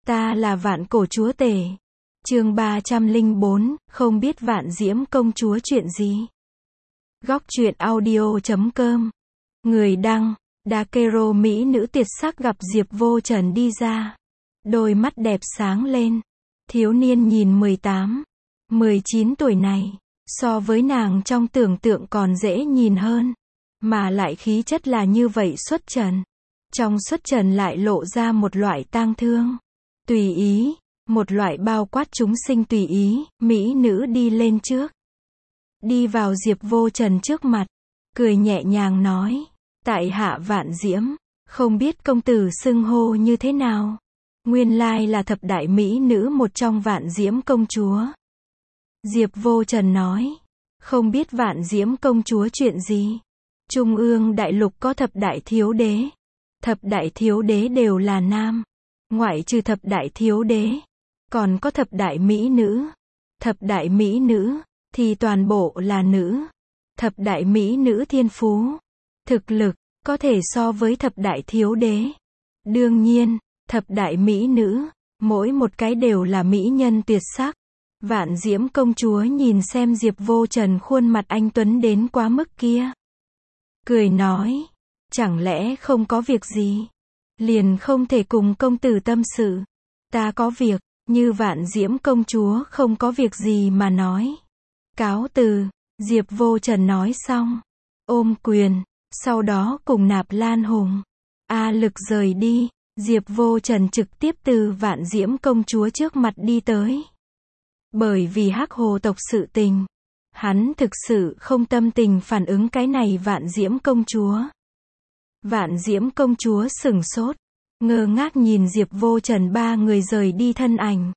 Ta là Vạn Cổ Chúa Tể. Chương 304, không biết Vạn Diễm Công Chúa chuyện gì. Góc truyện audio.com. Người đăng, Dakero mỹ nữ tuyệt sắc gặp Diệp Vô Trần đi ra. Đôi mắt đẹp sáng lên. Thiếu niên nhìn 18, 19 tuổi này, so với nàng trong tưởng tượng còn dễ nhìn hơn. Mà lại khí chất là như vậy xuất trần. Trong xuất trần lại lộ ra một loại tang thương. Tùy ý, một loại bao quát chúng sinh tùy ý, mỹ nữ đi lên trước. Đi vào Diệp Vô Trần trước mặt, cười nhẹ nhàng nói, tại hạ Vạn Diễm, không biết công tử xưng hô như thế nào. Nguyên lai là thập đại mỹ nữ một trong Vạn Diễm công chúa. Diệp Vô Trần nói, không biết Vạn Diễm công chúa chuyện gì. Trung ương đại lục có thập đại thiếu đế. Thập đại thiếu đế đều là nam. Ngoại trừ thập đại thiếu đế, còn có thập đại mỹ nữ. Thập đại mỹ nữ, thì toàn bộ là nữ. Thập đại mỹ nữ thiên phú, thực lực, có thể so với thập đại thiếu đế. Đương nhiên, thập đại mỹ nữ, mỗi một cái đều là mỹ nhân tuyệt sắc. Vạn Diễm công chúa nhìn xem Diệp Vô Trần khuôn mặt anh tuấn đến quá mức kia. Cười nói, chẳng lẽ không có việc gì? Liền không thể cùng công tử tâm sự. Ta có việc, như Vạn Diễm công chúa không có việc gì mà nói. Cáo từ, Diệp Vô Trần nói xong. Ôm quyền, sau đó cùng Nạp Lan Hùng, A Lực rời đi. Diệp Vô Trần trực tiếp từ Vạn Diễm công chúa trước mặt đi tới. Bởi vì Hắc Hồ tộc sự tình, hắn thực sự không tâm tình phản ứng cái này Vạn Diễm công chúa. Vạn Diễm công chúa sửng sốt, ngơ ngác nhìn Diệp Vô Trần ba người rời đi thân ảnh.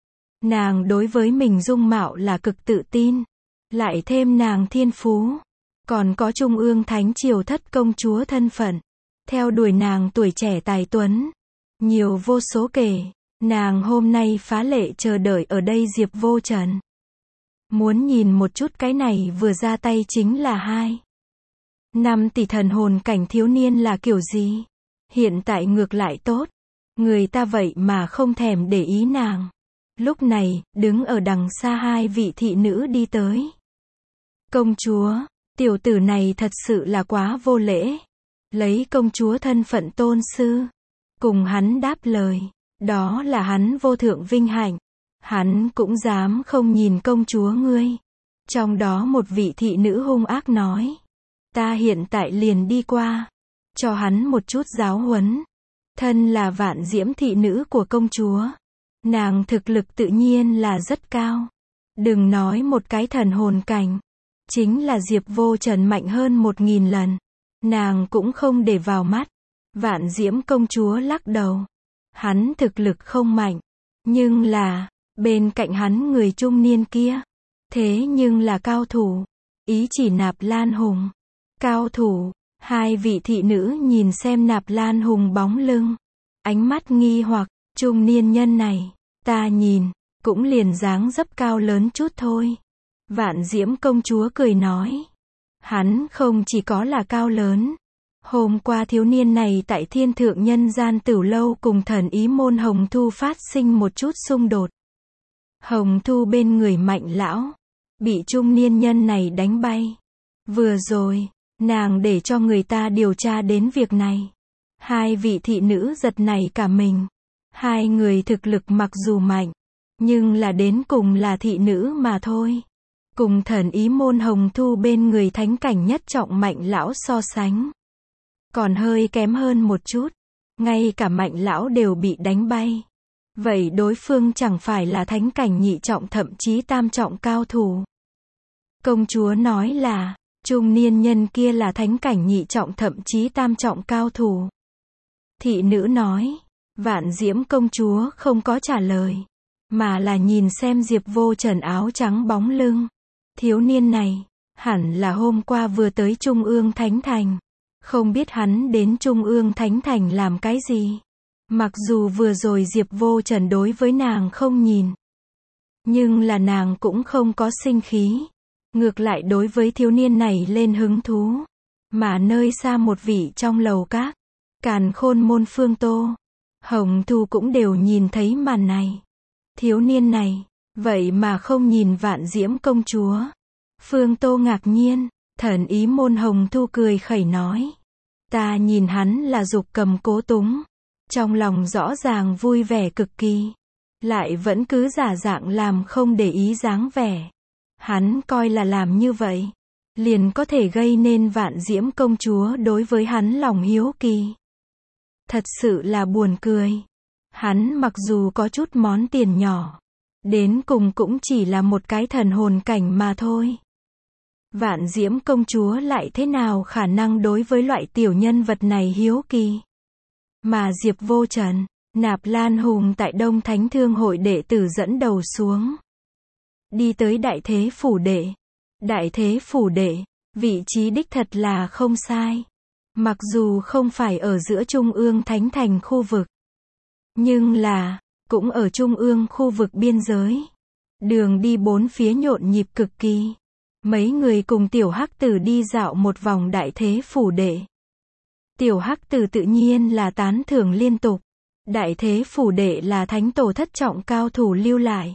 Nàng đối với mình dung mạo là cực tự tin, lại thêm nàng thiên phú, còn có Trung ương Thánh Triều thất công chúa thân phận, theo đuổi nàng tuổi trẻ tài tuấn, nhiều vô số kể. Nàng hôm nay phá lệ chờ đợi ở đây Diệp Vô Trần. Muốn nhìn một chút cái này vừa ra tay chính là 2 năm tỷ thần hồn cảnh thiếu niên là kiểu gì. Hiện tại ngược lại tốt, người ta vậy mà không thèm để ý nàng. Lúc này, đứng ở đằng xa 2 vị thị nữ đi tới. Công chúa, tiểu tử này thật sự là quá vô lễ. Lấy công chúa thân phận tôn sư, cùng hắn đáp lời. Đó là hắn vô thượng vinh hạnh. Hắn cũng dám không nhìn công chúa ngươi. Trong đó một vị thị nữ hung ác nói, ta hiện tại liền đi qua, cho hắn một chút giáo huấn. Thân là Vạn Diễm thị nữ của công chúa, nàng thực lực tự nhiên là rất cao. Đừng nói một cái thần hồn cảnh, chính là Diệp Vô Trần mạnh hơn 1000 lần, nàng cũng không để vào mắt. Vạn Diễm công chúa lắc đầu. Hắn thực lực không mạnh, nhưng là, bên cạnh hắn người trung niên kia, thế nhưng là cao thủ. Ý chỉ Nạp Lan Hùng. Cao thủ, 2 vị thị nữ nhìn xem Nạp Lan Hùng bóng lưng. Ánh mắt nghi hoặc, trung niên nhân này, ta nhìn, cũng liền dáng dấp cao lớn chút thôi. Vạn Diễm công chúa cười nói, hắn không chỉ có là cao lớn. Hôm qua thiếu niên này tại Thiên Thượng Nhân Gian Tửu Lâu cùng thần ý môn Hồng Thu phát sinh một chút xung đột. Hồng Thu bên người Mạnh lão, bị trung niên nhân này đánh bay. Vừa rồi, nàng để cho người ta điều tra đến việc này. 2 vị thị nữ giật nảy cả mình. 2 người thực lực mặc dù mạnh, nhưng là đến cùng là thị nữ mà thôi. Cùng thần ý môn Hồng Thu bên người thánh cảnh nhất trọng Mạnh lão so sánh, còn hơi kém hơn một chút. Ngay cả Mạnh lão đều bị đánh bay. Vậy đối phương chẳng phải là thánh cảnh nhị trọng thậm chí tam trọng cao thủ. Công chúa nói là, trung niên nhân kia là thánh cảnh nhị trọng thậm chí tam trọng cao thủ. Thị nữ nói, Vạn Diễm công chúa không có trả lời, mà là nhìn xem Diệp Vô Trần áo trắng bóng lưng. Thiếu niên này, hẳn là hôm qua vừa tới Trung ương Thánh Thành. Không biết hắn đến Trung ương Thánh Thành làm cái gì. Mặc dù vừa rồi Diệp Vô Trần đối với nàng không nhìn, nhưng là nàng cũng không có sinh khí. Ngược lại đối với thiếu niên này lên hứng thú. Mà nơi xa một vị trong lầu các, Càn Khôn môn Phương Tô, Hồng Thu cũng đều nhìn thấy màn này. Thiếu niên này, vậy mà không nhìn Vạn Diễm công chúa. Phương Tô ngạc nhiên, Thần Ý Môn Hồng Thu cười khẩy nói. Ta nhìn hắn là dục cầm cố túng. Trong lòng rõ ràng vui vẻ cực kỳ. Lại vẫn cứ giả dạng làm không để ý dáng vẻ. Hắn coi là làm như vậy, liền có thể gây nên Vạn Diễm công chúa đối với hắn lòng hiếu kỳ. Thật sự là buồn cười. Hắn mặc dù có chút món tiền nhỏ, đến cùng cũng chỉ là một cái thần hồn cảnh mà thôi. Vạn Diễm công chúa lại thế nào khả năng đối với loại tiểu nhân vật này hiếu kỳ. Mà Diệp Vô Trần, Nạp Lan Hùng tại Đông Thánh Thương hội đệ tử dẫn đầu xuống. Đi tới Đại Thế Phủ Đệ. Đại Thế Phủ Đệ, vị trí đích thật là không sai. Mặc dù không phải ở giữa trung ương thánh thành khu vực, nhưng là, cũng ở trung ương khu vực biên giới. Đường đi bốn phía nhộn nhịp cực kỳ. Mấy người cùng Tiểu Hắc Tử đi dạo một vòng Đại Thế Phủ Đệ. Tiểu Hắc Tử tự nhiên là tán thưởng liên tục. Đại Thế Phủ Đệ là thánh tổ thất trọng cao thủ lưu lại.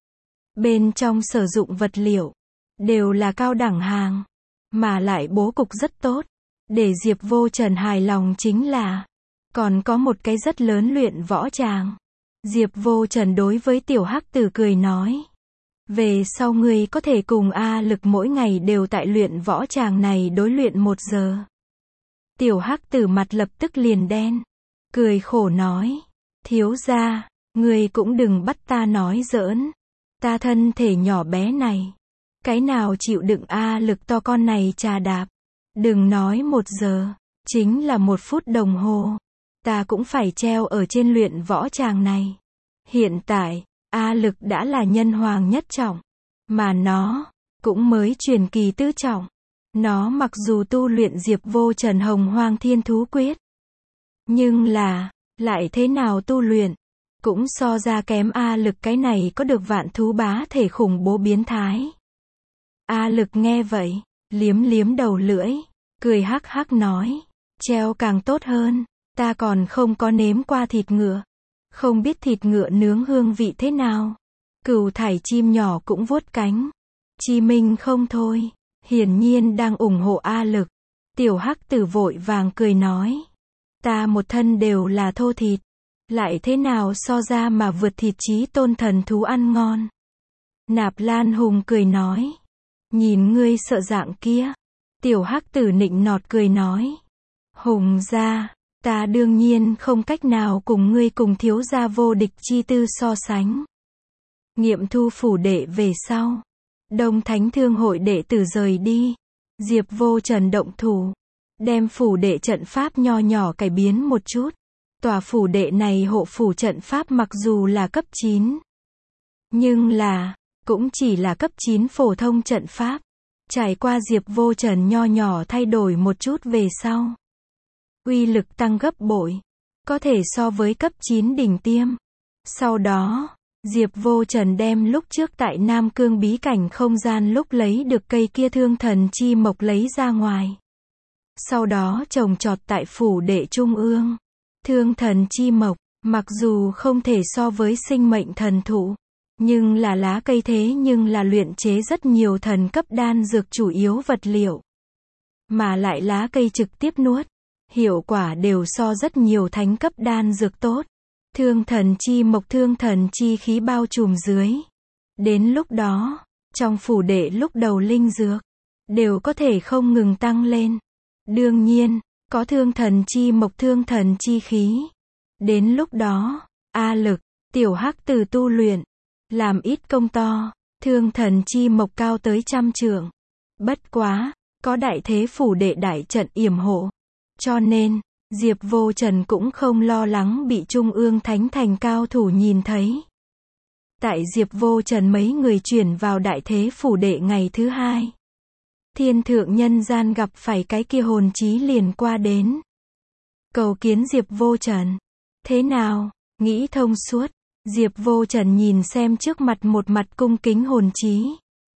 Bên trong sử dụng vật liệu, đều là cao đẳng hàng, mà lại bố cục rất tốt. Để Diệp Vô Trần hài lòng chính là, còn có một cái rất lớn luyện võ tràng. Diệp Vô Trần đối với Tiểu Hắc Tử cười nói. Về sau ngươi có thể cùng A Lực mỗi ngày đều tại luyện võ tràng này đối luyện 1 giờ. Tiểu Hắc Tử mặt lập tức liền đen. Cười khổ nói. Thiếu gia, ngươi cũng đừng bắt ta nói giỡn. Ta thân thể nhỏ bé này, cái nào chịu đựng A Lực to con này trà đạp. Đừng nói 1 giờ, chính là 1 phút đồng hồ. Ta cũng phải treo ở trên luyện võ tràng này. Hiện tại, A Lực đã là nhân hoàng nhất trọng. Mà nó, cũng mới truyền kỳ tứ trọng. Nó mặc dù tu luyện Diệp Vô Trần Hồng Hoang Thiên Thú Quyết, nhưng là, lại thế nào tu luyện, cũng so ra kém A Lực cái này có được vạn thú bá thể khủng bố biến thái. A Lực nghe vậy, liếm liếm đầu lưỡi, cười hắc hắc nói, treo càng tốt hơn, ta còn không có nếm qua thịt ngựa, không biết thịt ngựa nướng hương vị thế nào. Cừu thải chim nhỏ cũng vuốt cánh, chi minh không thôi, hiển nhiên đang ủng hộ A Lực. Tiểu Hắc Tử vội vàng cười nói, ta một thân đều là thô thịt, lại thế nào so ra mà vượt thịt chí tôn thần thú ăn ngon. Nạp Lan Hùng cười nói, nhìn ngươi sợ dạng kia. Tiểu Hắc Tử nịnh nọt cười nói, Hùng gia, ta đương nhiên không cách nào cùng ngươi cùng thiếu gia vô địch chi tư so sánh. Nghiệm thu phủ đệ về sau, Đông Thánh Thương hội đệ tử rời đi. Diệp Vô Trần động thủ, đem phủ đệ trận pháp nho nhỏ cải biến một chút. Tòa phủ đệ này hộ phủ trận pháp mặc dù là cấp 9, nhưng là, cũng chỉ là cấp 9 phổ thông trận pháp. Trải qua Diệp Vô Trần nho nhỏ thay đổi một chút về sau, uy lực tăng gấp bội, có thể so với cấp 9 đỉnh tiêm. Sau đó, Diệp Vô Trần đem lúc trước tại Nam Cương bí cảnh không gian lúc lấy được cây kia thương thần chi mộc lấy ra ngoài. Sau đó trồng trọt tại phủ đệ trung ương. Thương thần chi mộc, mặc dù không thể so với sinh mệnh thần thụ, nhưng là lá cây thế nhưng là luyện chế rất nhiều thần cấp đan dược chủ yếu vật liệu. Mà lại lá cây trực tiếp nuốt, hiệu quả đều so rất nhiều thánh cấp đan dược tốt. Thương thần chi mộc thương thần chi khí bao trùm dưới. Đến lúc đó, trong phủ đệ lúc đầu linh dược, đều có thể không ngừng tăng lên. Đương nhiên, có thương thần chi mộc thương thần chi khí. Đến lúc đó, A Lực, Tiểu Hắc Tử tu luyện, làm ít công to, thương thần chi mộc cao tới 100 trượng. Bất quá, có Đại Thế Phủ Đệ đại trận yểm hộ. Cho nên, Diệp Vô Trần cũng không lo lắng bị Trung ương Thánh Thành cao thủ nhìn thấy. Tại Diệp Vô Trần mấy người chuyển vào Đại Thế Phủ Đệ ngày thứ 2. Thiên thượng nhân gian gặp phải cái kia hồn chí liền qua đến. Cầu kiến Diệp Vô Trần. Thế nào, nghĩ thông suốt. Diệp Vô Trần nhìn xem trước mặt một mặt cung kính hồn chí.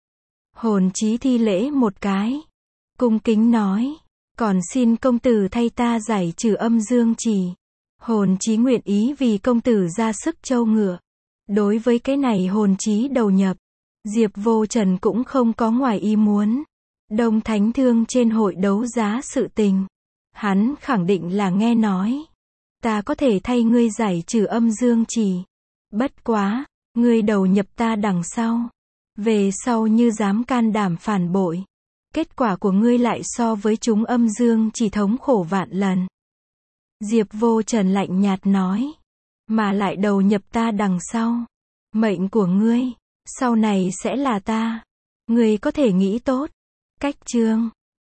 Hồn chí thi lễ một cái. Cung kính nói, còn xin công tử thay ta giải trừ âm dương chỉ. Hồn Chí nguyện ý vì công tử ra sức trâu ngựa. Đối với cái này Hồn Chí đầu nhập, Diệp Vô Trần cũng không có ngoài ý muốn. Đông Thánh Thương trên hội đấu giá sự tình, hắn khẳng định là nghe nói. Ta có thể thay ngươi giải trừ âm dương chỉ. Bất quá, ngươi đầu nhập ta đằng sau. Về sau như dám can đảm phản bội. Kết quả của ngươi lại so với chúng âm dương chỉ thống khổ vạn lần. Diệp Vô Trần lạnh nhạt nói. Mà lại đầu nhập ta đằng sau. Mệnh của ngươi, sau này sẽ là ta. Ngươi có thể nghĩ tốt. Cách chương